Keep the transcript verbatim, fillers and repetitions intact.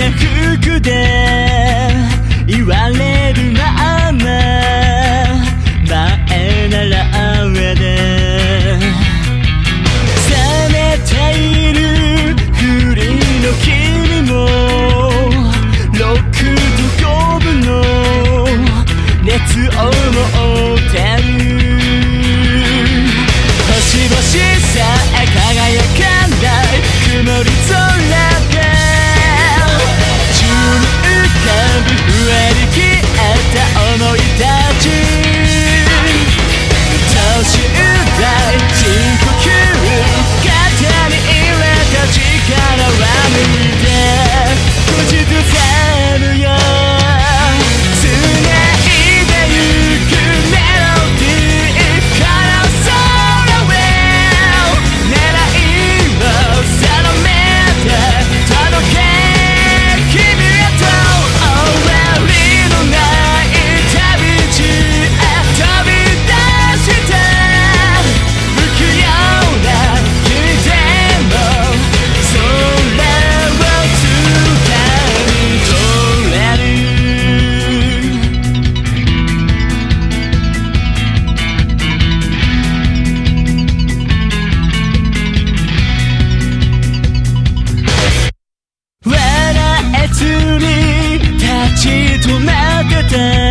な服で言われるまま前なら上で冷めているふりの君もろくとごぶの熱を持ってる星々さえ輝かない曇り空で宙に浮かぶふわり消えた想いたち年代深呼吸肩に入れた力は抜いて口ずさむよ繋いでゆくメロディーこの空を狙いを定めて届け君へと終わりのない旅路へ飛び出して不器用な君でもそれを掴み取れる笑えずに立ち止まってた